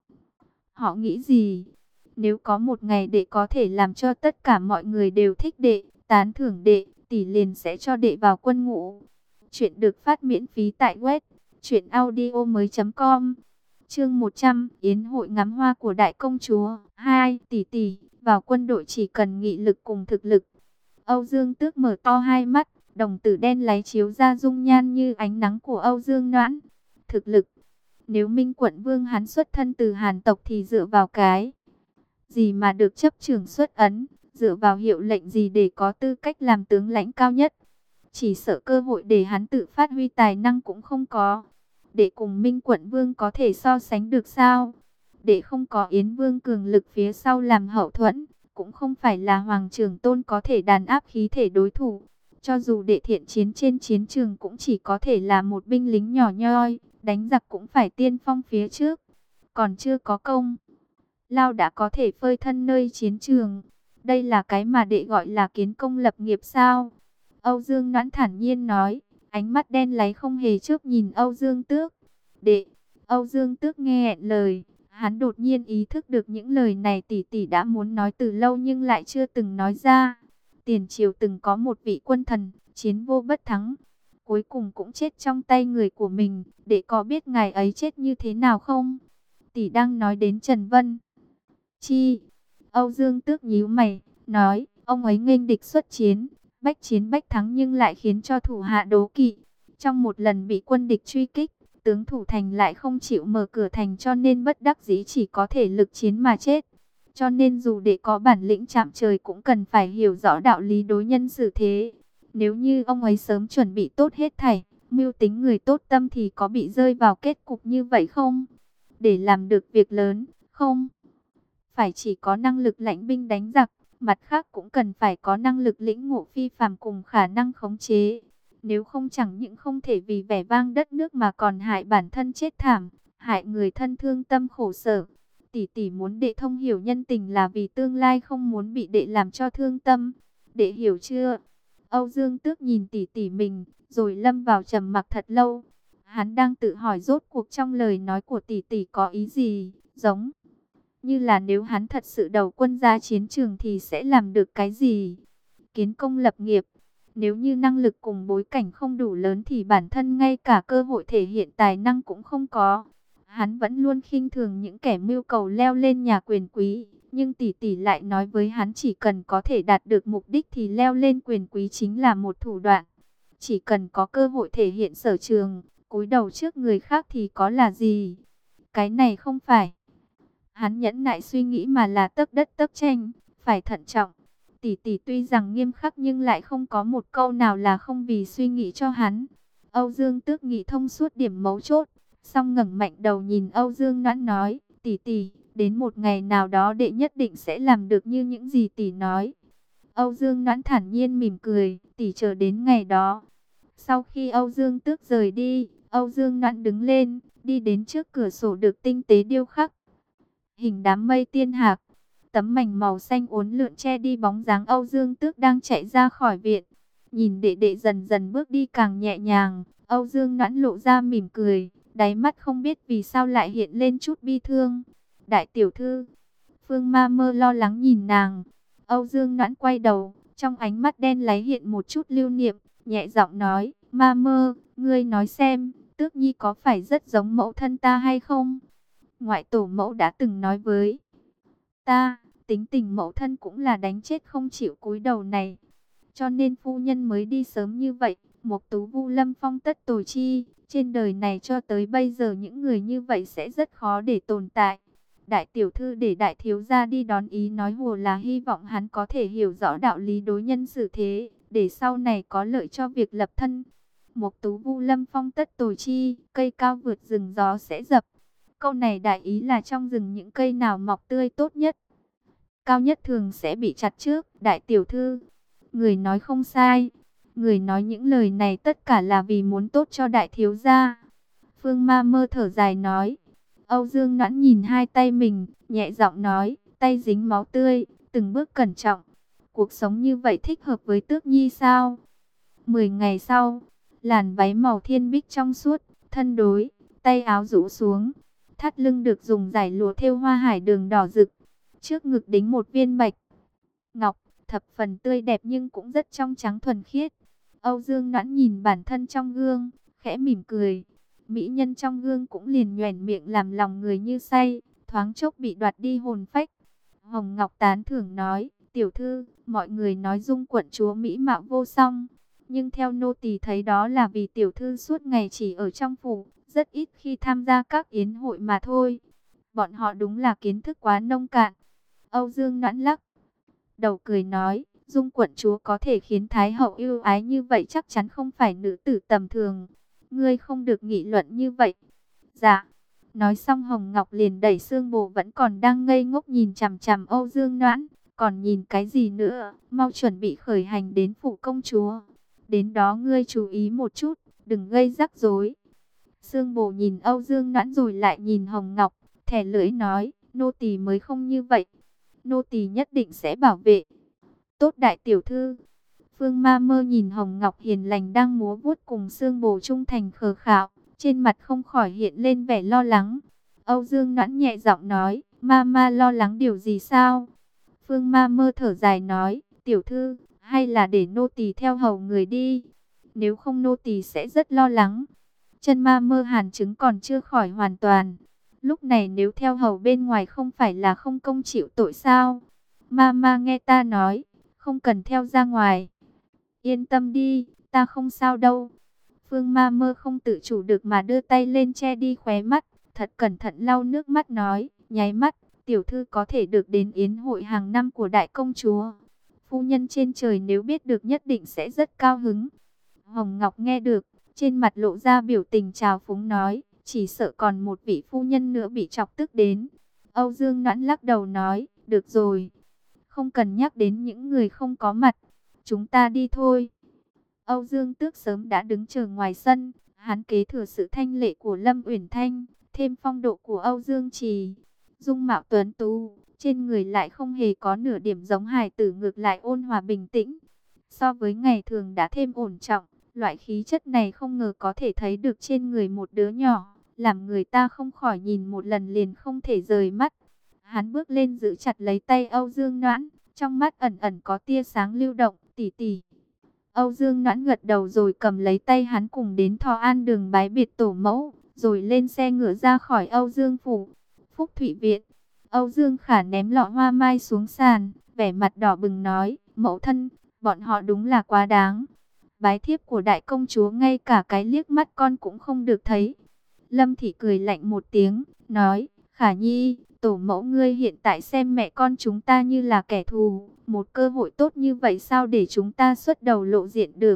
họ nghĩ gì. Nếu có một ngày đệ có thể làm cho tất cả mọi người đều thích đệ, tán thưởng đệ, tỷ liền sẽ cho đệ vào quân ngũ. Chuyện được phát miễn phí tại web truyện audio mới chấm com. Chương một trăm, Yến hội ngắm hoa của đại công chúa. Hai, tỷ tỷ, vào quân đội chỉ cần nghị lực cùng thực lực. Âu Dương Tước mở to hai mắt, đồng tử đen láy chiếu ra dung nhan như ánh nắng của Âu Dương Noãn. Thực lực, nếu Minh Quận Vương hắn xuất thân từ Hàn tộc thì dựa vào cái gì mà được chấp trưởng xuất ấn, dựa vào hiệu lệnh gì để có tư cách làm tướng lãnh cao nhất. Chỉ sợ cơ hội để hắn tự phát huy tài năng cũng không có. Để cùng Minh Quận Vương có thể so sánh được sao? Để không có Yến Vương cường lực phía sau làm hậu thuẫn, cũng không phải là Hoàng Trường Tôn có thể đàn áp khí thể đối thủ. Cho dù đệ thiện chiến trên chiến trường cũng chỉ có thể là một binh lính nhỏ nhoi, đánh giặc cũng phải tiên phong phía trước. Còn chưa có công lao đã có thể phơi thân nơi chiến trường. Đây là cái mà đệ gọi là kiến công lập nghiệp sao? Âu Dương Noãn thản nhiên nói, ánh mắt đen láy không hề chớp nhìn Âu Dương Tước. Đệ, Âu Dương Tước nghe hẹn lời, hắn đột nhiên ý thức được những lời này tỷ tỷ đã muốn nói từ lâu nhưng lại chưa từng nói ra. Tiền triều từng có một vị quân thần, chiến vô bất thắng, cuối cùng cũng chết trong tay người của mình, đệ có biết ngài ấy chết như thế nào không? Tỷ đang nói đến Trần Vân Chi. Âu Dương Tước nhíu mày, nói, ông ấy nghênh địch xuất chiến, bách chiến bách thắng nhưng lại khiến cho thủ hạ đố kỵ. Trong một lần bị quân địch truy kích, tướng thủ thành lại không chịu mở cửa thành cho nên bất đắc dĩ chỉ có thể lực chiến mà chết. Cho nên dù để có bản lĩnh chạm trời cũng cần phải hiểu rõ đạo lý đối nhân xử thế. Nếu như ông ấy sớm chuẩn bị tốt hết thảy, mưu tính người tốt tâm thì có bị rơi vào kết cục như vậy không? Để làm được việc lớn, không phải chỉ có năng lực lãnh binh đánh giặc, mặt khác cũng cần phải có năng lực lĩnh ngộ phi phàm cùng khả năng khống chế. Nếu không chẳng những không thể vì vẻ vang đất nước mà còn hại bản thân chết thảm, hại người thân thương tâm khổ sở. Tỷ tỷ muốn đệ thông hiểu nhân tình là vì tương lai không muốn bị đệ làm cho thương tâm. Đệ hiểu chưa? Âu Dương Tước nhìn tỷ tỷ mình, rồi lâm vào trầm mặc thật lâu. Hắn đang tự hỏi rốt cuộc trong lời nói của tỷ tỷ có ý gì, giống như là nếu hắn thật sự đầu quân ra chiến trường thì sẽ làm được cái gì? Kiến công lập nghiệp. Nếu như năng lực cùng bối cảnh không đủ lớn thì bản thân ngay cả cơ hội thể hiện tài năng cũng không có. Hắn vẫn luôn khinh thường những kẻ mưu cầu leo lên nhà quyền quý. Nhưng tỷ tỷ lại nói với hắn chỉ cần có thể đạt được mục đích thì leo lên quyền quý chính là một thủ đoạn. Chỉ cần có cơ hội thể hiện sở trường, cúi đầu trước người khác thì có là gì? Cái này không phải hắn nhẫn nại suy nghĩ mà là tấc đất tấc tranh, phải thận trọng. Tỷ tỷ tuy rằng nghiêm khắc nhưng lại không có một câu nào là không vì suy nghĩ cho hắn. Âu Dương Tước nghĩ thông suốt điểm mấu chốt, xong ngẩng mạnh đầu nhìn Âu Dương Noãn nói, tỷ tỷ, đến một ngày nào đó đệ nhất định sẽ làm được như những gì tỷ nói. Âu Dương Noãn thản nhiên mỉm cười, tỷ chờ đến ngày đó. Sau khi Âu Dương Tước rời đi, Âu Dương Noãn đứng lên, đi đến trước cửa sổ được tinh tế điêu khắc hình đám mây tiên hạc. Tấm mảnh màu xanh uốn lượn che đi bóng dáng Âu Dương Tước đang chạy ra khỏi viện. Nhìn đệ đệ dần dần bước đi càng nhẹ nhàng, Âu Dương Noãn lộ ra mỉm cười, đáy mắt không biết vì sao lại hiện lên chút bi thương. Đại tiểu thư, Phương Ma Mơ lo lắng nhìn nàng. Âu Dương Noãn quay đầu, trong ánh mắt đen láy hiện một chút lưu niệm, nhẹ giọng nói, Ma Mơ, ngươi nói xem, Tước Nhi có phải rất giống mẫu thân ta hay không? Ngoại tổ mẫu đã từng nói với ta, tính tình mẫu thân cũng là đánh chết không chịu cúi đầu này. Cho nên phu nhân mới đi sớm như vậy. Mộc Tú Vu Lâm Phong tất tồi chi. Trên đời này cho tới bây giờ những người như vậy sẽ rất khó để tồn tại. Đại tiểu thư để đại thiếu gia đi đón ý nói hùa là hy vọng hắn có thể hiểu rõ đạo lý đối nhân xử thế, để sau này có lợi cho việc lập thân. Mộc Tú Vu Lâm Phong tất tồi chi, cây cao vượt rừng gió sẽ dập. Câu này đại ý là trong rừng những cây nào mọc tươi tốt nhất, cao nhất thường sẽ bị chặt trước. Đại tiểu thư, người nói không sai. Người nói những lời này tất cả là vì muốn tốt cho đại thiếu gia. Phương Ma Mơ thở dài nói. Âu Dương Noãn nhìn hai tay mình, nhẹ giọng nói, tay dính máu tươi, từng bước cẩn trọng. Cuộc sống như vậy thích hợp với Tước Nhi sao? Mười ngày sau, làn váy màu thiên bích trong suốt, thân đối, tay áo rũ xuống. Thắt lưng được dùng dải lụa thêu hoa hải đường đỏ rực. Trước ngực đính một viên bạch ngọc, thập phần tươi đẹp nhưng cũng rất trong trắng thuần khiết. Âu Dương Noãn nhìn bản thân trong gương, khẽ mỉm cười. Mỹ nhân trong gương cũng liền nhoẻn miệng làm lòng người như say, thoáng chốc bị đoạt đi hồn phách. Hồng Ngọc tán thưởng nói, Tiểu thư, mọi người nói Dung quận chúa mỹ mạo vô song, nhưng theo nô tỳ thấy đó là vì tiểu thư suốt ngày chỉ ở trong phủ, rất ít khi tham gia các yến hội mà thôi. Bọn họ đúng là kiến thức quá nông cạn. Âu Dương Noãn lắc đầu cười nói, Dung quận chúa có thể khiến Thái hậu yêu ái như vậy chắc chắn không phải nữ tử tầm thường. Ngươi không được nghị luận như vậy. Dạ. Nói xong Hồng Ngọc liền đẩy Sương Bồ vẫn còn đang ngây ngốc nhìn chằm chằm Âu Dương Noãn. Còn nhìn cái gì nữa, mau chuẩn bị khởi hành đến phủ công chúa. Đến đó ngươi chú ý một chút, đừng gây rắc rối. Sương Bồ nhìn Âu Dương Noãn rồi lại nhìn Hồng Ngọc, thè lưỡi nói, nô tỳ mới không như vậy. Nô tỳ nhất định sẽ bảo vệ tốt đại tiểu thư. Phương Ma Mơ nhìn Hồng Ngọc hiền lành đang múa vuốt cùng Sương Bồ trung thành khờ khạo, trên mặt không khỏi hiện lên vẻ lo lắng. Âu Dương Noãn nhẹ giọng nói, Ma Ma lo lắng điều gì sao? Phương Ma Mơ thở dài nói, tiểu thư, hay là để nô tỳ theo hầu người đi, nếu không nô tỳ sẽ rất lo lắng. Chân Ma Mơ hàn chứng còn chưa khỏi hoàn toàn, lúc này nếu theo hầu bên ngoài không phải là không công chịu tội sao? Ma Ma nghe ta nói, không cần theo ra ngoài. Yên tâm đi, ta không sao đâu. Phương Ma Mơ không tự chủ được mà đưa tay lên che đi khóe mắt, thật cẩn thận lau nước mắt nói, nháy mắt, tiểu thư có thể được đến yến hội hàng năm của đại công chúa. Phu nhân trên trời nếu biết được nhất định sẽ rất cao hứng. Hồng Ngọc nghe được, trên mặt lộ ra biểu tình trào phúng nói, chỉ sợ còn một vị phu nhân nữa bị chọc tức đến. Âu Dương Noãn lắc đầu nói, được rồi, không cần nhắc đến những người không có mặt, chúng ta đi thôi. Âu Dương Tước sớm đã đứng chờ ngoài sân, hắn kế thừa sự thanh lệ của Lâm Uyển Thanh, thêm phong độ của Âu Dương Trì. Dung mạo tuấn tú, trên người lại không hề có nửa điểm giống hài tử, ngược lại ôn hòa bình tĩnh. So với ngày thường đã thêm ổn trọng, loại khí chất này không ngờ có thể thấy được trên người một đứa nhỏ, làm người ta không khỏi nhìn một lần liền không thể rời mắt. Hắn bước lên giữ chặt lấy tay Âu Dương Noãn, trong mắt ẩn ẩn có tia sáng lưu động, tỷ tỷ. Âu Dương Noãn gật đầu rồi cầm lấy tay hắn cùng đến Thọ An Đường bái biệt tổ mẫu, rồi lên xe ngựa ra khỏi Âu Dương phủ. Phúc Thụy Viện, Âu Dương Khả ném lọ hoa mai xuống sàn, vẻ mặt đỏ bừng nói, mẫu thân, bọn họ đúng là quá đáng. Bái thiếp của đại công chúa ngay cả cái liếc mắt con cũng không được thấy. Lâm Thị cười lạnh một tiếng, nói, Khả Nhi, tổ mẫu ngươi hiện tại xem mẹ con chúng ta như là kẻ thù, một cơ hội tốt như vậy sao để chúng ta xuất đầu lộ diện được.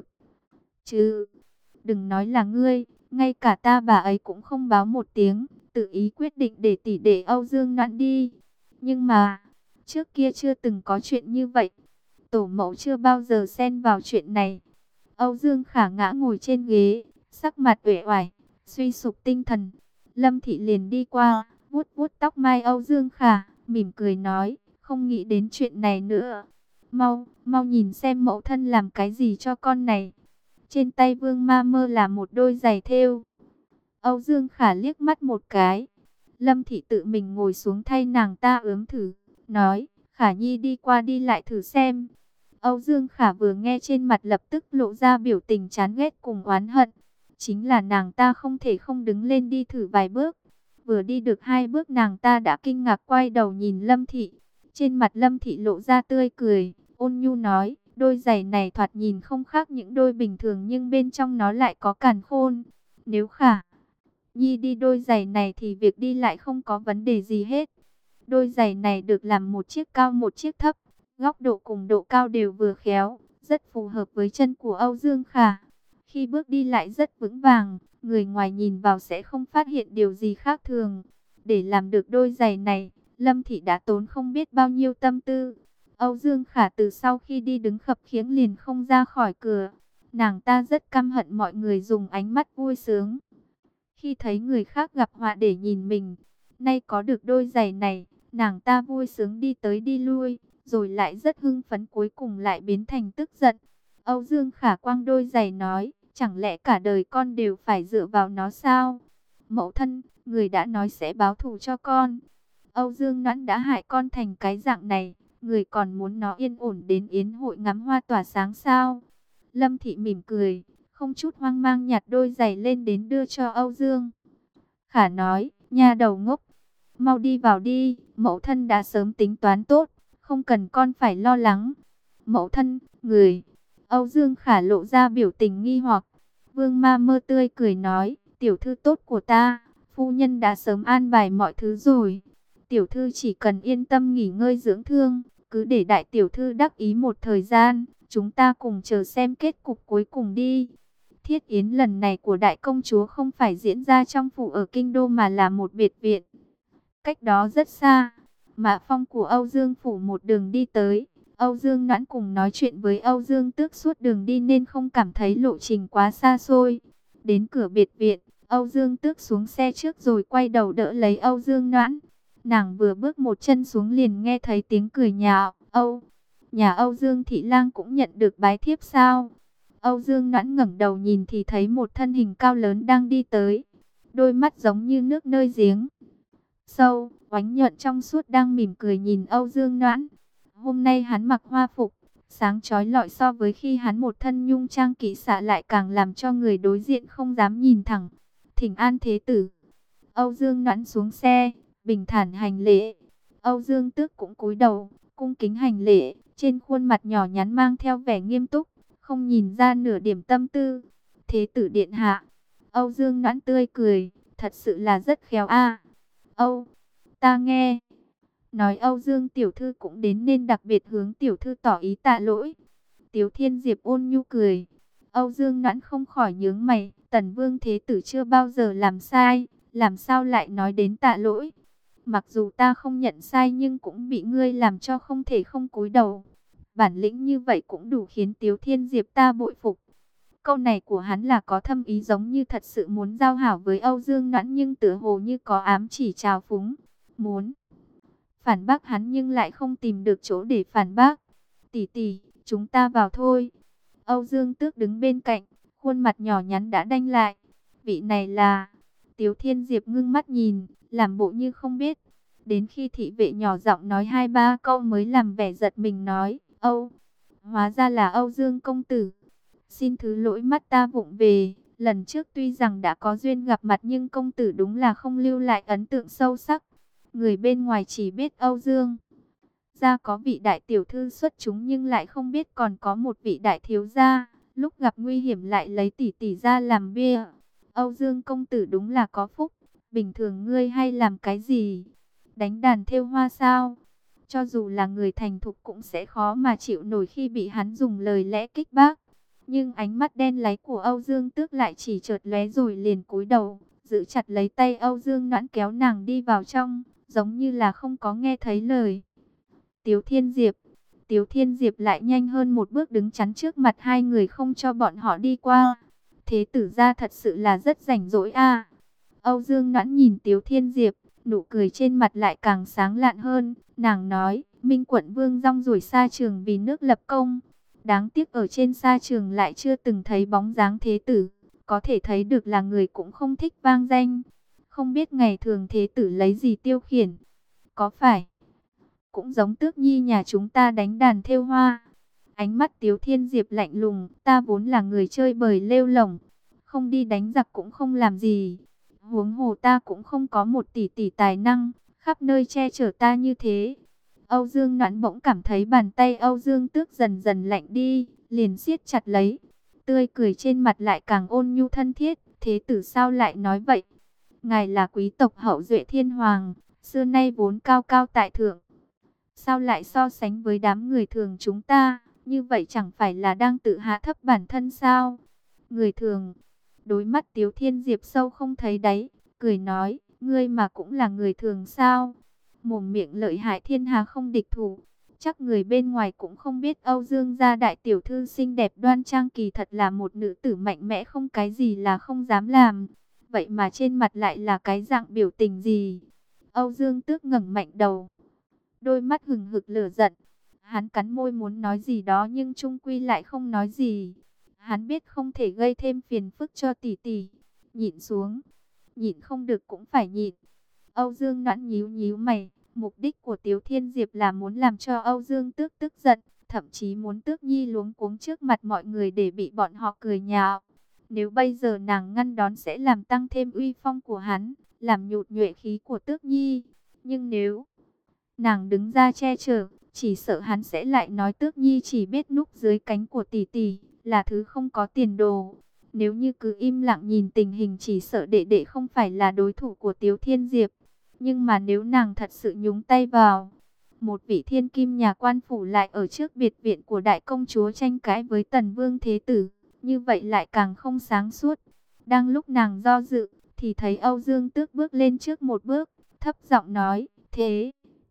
Chứ, đừng nói là ngươi, ngay cả ta bà ấy cũng không báo một tiếng, tự ý quyết định để tỷ đệ Âu Dương Noãn đi. Nhưng mà, trước kia chưa từng có chuyện như vậy, tổ mẫu chưa bao giờ xen vào chuyện này. Âu Dương Khả ngã ngồi trên ghế, sắc mặt uể oải, suy sụp tinh thần. Lâm Thị liền đi qua, vuốt vuốt tóc mai Âu Dương Khả, mỉm cười nói, không nghĩ đến chuyện này nữa. Mau, mau nhìn xem mẫu thân làm cái gì cho con này. Trên tay Vương Ma Mơ là một đôi giày thêu. Âu Dương Khả liếc mắt một cái. Lâm Thị tự mình ngồi xuống thay nàng ta ướm thử, nói, Khả Nhi đi qua đi lại thử xem. Âu Dương Khả vừa nghe trên mặt lập tức lộ ra biểu tình chán ghét cùng oán hận. Chính là nàng ta không thể không đứng lên đi thử vài bước. Vừa đi được hai bước nàng ta đã kinh ngạc quay đầu nhìn Lâm Thị. Trên mặt Lâm Thị lộ ra tươi cười, ôn nhu nói, đôi giày này thoạt nhìn không khác những đôi bình thường nhưng bên trong nó lại có càn khôn. Nếu Khả Nhi đi đôi giày này thì việc đi lại không có vấn đề gì hết. Đôi giày này được làm một chiếc cao một chiếc thấp, góc độ cùng độ cao đều vừa khéo, rất phù hợp với chân của Âu Dương Khả. Khi bước đi lại rất vững vàng, người ngoài nhìn vào sẽ không phát hiện điều gì khác thường. Để làm được đôi giày này, Lâm Thị đã tốn không biết bao nhiêu tâm tư. Âu Dương Khả từ sau khi đi đứng khập khiễng liền không ra khỏi cửa. Nàng ta rất căm hận mọi người dùng ánh mắt vui sướng khi thấy người khác gặp họa để nhìn mình. Nay có được đôi giày này, nàng ta vui sướng đi tới đi lui, rồi lại rất hưng phấn, cuối cùng lại biến thành tức giận. Âu Dương Khả quăng đôi giày nói, chẳng lẽ cả đời con đều phải dựa vào nó sao? Mẫu thân, người đã nói sẽ báo thù cho con. Âu Dương Noãn đã hại con thành cái dạng này, người còn muốn nó yên ổn đến yến hội ngắm hoa tỏa sáng sao? Lâm Thị mỉm cười, không chút hoang mang nhặt đôi giày lên đến đưa cho Âu Dương Khả, nói, nha đầu ngốc, mau đi vào đi, mẫu thân đã sớm tính toán tốt, không cần con phải lo lắng. Mẫu thân, người. Âu Dương Khả lộ ra biểu tình nghi hoặc. Vương Ma Mơ tươi cười nói, tiểu thư tốt của ta, phu nhân đã sớm an bài mọi thứ rồi. Tiểu thư chỉ cần yên tâm nghỉ ngơi dưỡng thương, cứ để đại tiểu thư đắc ý một thời gian, chúng ta cùng chờ xem kết cục cuối cùng đi. Thiết yến lần này của đại công chúa không phải diễn ra trong phủ ở kinh đô mà là một biệt viện. Cách đó rất xa, Mã Phong của Âu Dương phủ một đường đi tới. Âu Dương Noãn cùng nói chuyện với Âu Dương Tước suốt đường đi nên không cảm thấy lộ trình quá xa xôi. Đến cửa biệt viện, Âu Dương Tước xuống xe trước rồi quay đầu đỡ lấy Âu Dương Noãn. Nàng vừa bước một chân xuống liền nghe thấy tiếng cười nhạo. Âu, nhà Âu Dương Thị Lang cũng nhận được bái thiếp sao? Âu Dương Noãn ngẩng đầu nhìn thì thấy một thân hình cao lớn đang đi tới. Đôi mắt giống như nước nơi giếng sâu, oánh nhuận trong suốt đang mỉm cười nhìn Âu Dương Noãn. Hôm nay hắn mặc hoa phục, sáng chói lọi so với khi hắn một thân nhung trang kỹ xạ lại càng làm cho người đối diện không dám nhìn thẳng. Thỉnh an thế tử. Âu Dương Noãn xuống xe, bình thản hành lễ. Âu Dương Tước cũng cúi đầu, cung kính hành lễ, trên khuôn mặt nhỏ nhắn mang theo vẻ nghiêm túc, không nhìn ra nửa điểm tâm tư. Thế tử điện hạ. Âu Dương Noãn tươi cười, thật sự là rất khéo a. Âu, ta nghe nói Âu Dương tiểu thư cũng đến nên đặc biệt hướng tiểu thư tỏ ý tạ lỗi. Tiếu Thiên Diệp ôn nhu cười. Âu Dương Noãn không khỏi nhướng mày, Tần Vương thế tử chưa bao giờ làm sai, làm sao lại nói đến tạ lỗi? Mặc dù ta không nhận sai nhưng cũng bị ngươi làm cho không thể không cúi đầu. Bản lĩnh như vậy cũng đủ khiến Tiếu Thiên Diệp ta bội phục. Câu này của hắn là có thâm ý giống như thật sự muốn giao hảo với Âu Dương Noãn nhưng tựa hồ như có ám chỉ trào phúng. Muốn phản bác hắn nhưng lại không tìm được chỗ để phản bác. Tỷ tỷ, chúng ta vào thôi. Âu Dương Tước đứng bên cạnh, khuôn mặt nhỏ nhắn đã đanh lại. Vị này là... Tiếu Thiên Diệp ngưng mắt nhìn, làm bộ như không biết. Đến khi thị vệ nhỏ giọng nói hai ba câu mới làm vẻ giật mình nói, Âu, hóa ra là Âu Dương công tử. Xin thứ lỗi mắt ta vụng về, lần trước tuy rằng đã có duyên gặp mặt nhưng công tử đúng là không lưu lại ấn tượng sâu sắc. Người bên ngoài chỉ biết Âu Dương gia có vị đại tiểu thư xuất chúng nhưng lại không biết còn có một vị đại thiếu gia, lúc gặp nguy hiểm lại lấy tỷ tỷ ra làm bia. Âu Dương công tử đúng là có phúc, bình thường ngươi hay làm cái gì? Đánh đàn thêu hoa sao? Cho dù là người thành thục cũng sẽ khó mà chịu nổi khi bị hắn dùng lời lẽ kích bác. Nhưng ánh mắt đen láy của Âu Dương Tước lại chỉ chợt lóe rồi liền cúi đầu, giữ chặt lấy tay Âu Dương Noãn kéo nàng đi vào trong, giống như là không có nghe thấy lời. Tiếu Thiên Diệp, Tiếu Thiên Diệp lại nhanh hơn một bước đứng chắn trước mặt hai người không cho bọn họ đi qua. Thế tử gia thật sự là rất rảnh rỗi a. Âu Dương Noãn nhìn Tiếu Thiên Diệp, nụ cười trên mặt lại càng sáng lạn hơn. Nàng nói, Minh quận Vương rong ruổi xa trường vì nước lập công. Đáng tiếc ở trên sa trường lại chưa từng thấy bóng dáng thế tử. Có thể thấy được là người cũng không thích vang danh. Không biết ngày thường thế tử lấy gì tiêu khiển. Có phải cũng giống Tước Nhi nhà chúng ta đánh đàn thêu hoa? Ánh mắt Tiếu Thiên Diệp lạnh lùng. Ta vốn là người chơi bời lêu lổng, không đi đánh giặc cũng không làm gì. Huống hồ ta cũng không có một tỷ tỷ tài năng khắp nơi che chở ta như thế. Âu Dương Noãn bỗng cảm thấy bàn tay Âu Dương Tước dần dần lạnh đi, liền siết chặt lấy. Tươi cười trên mặt lại càng ôn nhu thân thiết. Thế tử sao lại nói vậy? Ngài là quý tộc hậu duệ thiên hoàng, xưa nay vốn cao cao tại thượng. Sao lại so sánh với đám người thường chúng ta? Như vậy chẳng phải là đang tự hạ thấp bản thân sao? Người thường. Đối mắt Tiếu Thiên Diệp sâu không thấy đáy, cười nói, ngươi mà cũng là người thường sao? Mồm miệng lợi hại thiên hà không địch thủ. Chắc người bên ngoài cũng không biết Âu Dương gia đại tiểu thư xinh đẹp đoan trang kỳ thật là một nữ tử mạnh mẽ không cái gì là không dám làm. Vậy mà trên mặt lại là cái dạng biểu tình gì? Âu Dương Tước ngẩng mạnh đầu, đôi mắt hừng hực lửa giận. Hắn cắn môi muốn nói gì đó nhưng chung quy lại không nói gì. Hắn biết không thể gây thêm phiền phức cho tỷ tỷ. Nhịn xuống. Nhịn không được cũng phải nhịn. Âu Dương Noãn nhíu nhíu mày. Mục đích của Tiếu Thiên Diệp là muốn làm cho Âu Dương Tước tức giận. Thậm chí muốn Tước Nhi luống cuống trước mặt mọi người để bị bọn họ cười nhạo. Nếu bây giờ nàng ngăn đón sẽ làm tăng thêm uy phong của hắn, làm nhụt nhuệ khí của Tước Nhi. Nhưng nếu nàng đứng ra che chở, Chỉ sợ hắn sẽ lại nói Tước Nhi chỉ biết núp dưới cánh của tỷ tỷ, là thứ không có tiền đồ. Nếu như cứ im lặng nhìn tình hình, chỉ sợ đệ đệ không phải là đối thủ của Tiếu Thiên Diệp. Nhưng mà nếu nàng thật sự nhúng tay vào, một vị thiên kim nhà quan phủ lại ở trước biệt viện của đại công chúa tranh cãi với Tần Vương Thế Tử, như vậy lại càng không sáng suốt. Đang lúc nàng do dự, thì thấy Âu Dương Tước bước lên trước một bước, thấp giọng nói, thế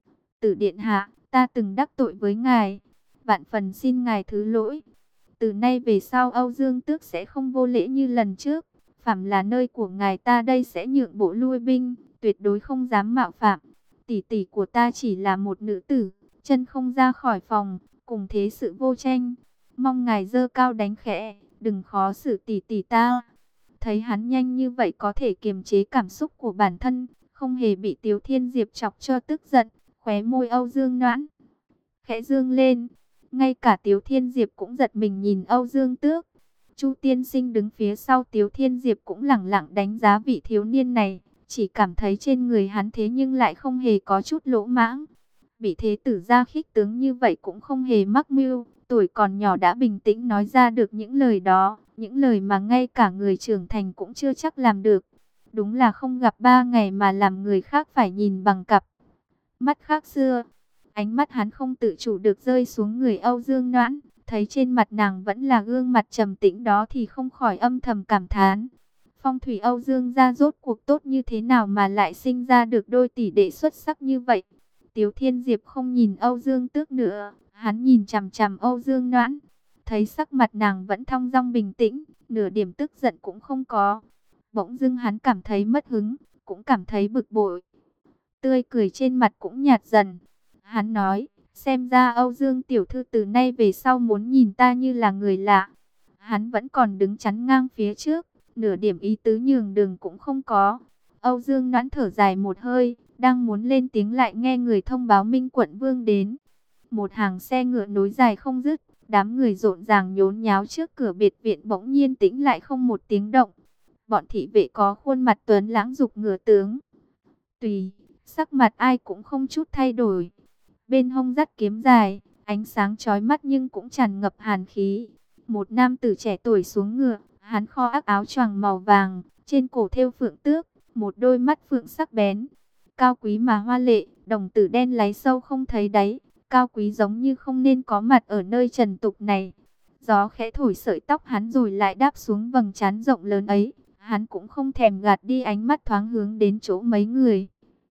Tử điện hạ, ta từng đắc tội với ngài, vạn phần xin ngài thứ lỗi. Từ nay về sau Âu Dương Tước sẽ không vô lễ như lần trước, phàm là nơi của ngài ta đây sẽ nhượng bộ lui binh, tuyệt đối không dám mạo phạm. Tỷ tỷ của ta chỉ là một nữ tử, chân không ra khỏi phòng, cùng thế sự vô tranh. Mong ngài dơ cao đánh khẽ, đừng khó xử tỷ tỷ ta. Thấy hắn nhanh như vậy có thể kiềm chế cảm xúc của bản thân, không hề bị Tiếu Thiên Diệp chọc cho tức giận, khóe môi Âu Dương Noãn khẽ dương lên. Ngay cả Tiếu Thiên Diệp cũng giật mình nhìn Âu Dương Tước. Chu tiên sinh đứng phía sau Tiếu Thiên Diệp cũng lẳng lặng đánh giá vị thiếu niên này, chỉ cảm thấy trên người hắn thế nhưng lại không hề có chút lỗ mãng. Bị thế tử gia khích tướng như vậy cũng không hề mắc mưu, tuổi còn nhỏ đã bình tĩnh nói ra được những lời đó, những lời mà ngay cả người trưởng thành cũng chưa chắc làm được. Đúng là không gặp ba ngày mà làm người khác phải nhìn bằng cặp mắt khác xưa. Ánh mắt hắn không tự chủ được rơi xuống người Âu Dương Noãn, thấy trên mặt nàng vẫn là gương mặt trầm tĩnh đó thì không khỏi âm thầm cảm thán. Phong thủy Âu Dương gia rốt cuộc tốt như thế nào mà lại sinh ra được đôi tỷ đệ xuất sắc như vậy. Tiếu Thiên Diệp không nhìn Âu Dương Tước nữa, hắn nhìn chằm chằm Âu Dương Noãn, thấy sắc mặt nàng vẫn thong dong bình tĩnh, nửa điểm tức giận cũng không có. Bỗng dưng hắn cảm thấy mất hứng, cũng cảm thấy bực bội. Tươi cười trên mặt cũng nhạt dần. Hắn nói, xem ra Âu Dương tiểu thư từ nay về sau muốn nhìn ta như là người lạ. Hắn vẫn còn đứng chắn ngang phía trước, nửa điểm ý tứ nhường đường cũng không có. Âu Dương Noãn thở dài một hơi, đang muốn lên tiếng lại nghe người thông báo Minh quận vương đến. Một hàng xe ngựa nối dài không dứt, đám người rộn ràng nhốn nháo trước cửa biệt viện bỗng nhiên tĩnh lại không một tiếng động. Bọn thị vệ có khuôn mặt tuấn lãng dục ngựa tướng. Tùy, sắc mặt ai cũng không chút thay đổi. Bên hông dắt kiếm dài, ánh sáng chói mắt nhưng cũng tràn ngập hàn khí. Một nam tử trẻ tuổi xuống ngựa, hắn kho ác áo choàng màu vàng, trên cổ thêu phượng tước, một đôi mắt phượng sắc bén. Cao quý mà hoa lệ, đồng tử đen láy sâu không thấy đáy, cao quý giống như không nên có mặt ở nơi trần tục này. Gió khẽ thổi sợi tóc hắn rồi lại đáp xuống vầng trán rộng lớn ấy, hắn cũng không thèm gạt đi ánh mắt thoáng hướng đến chỗ mấy người.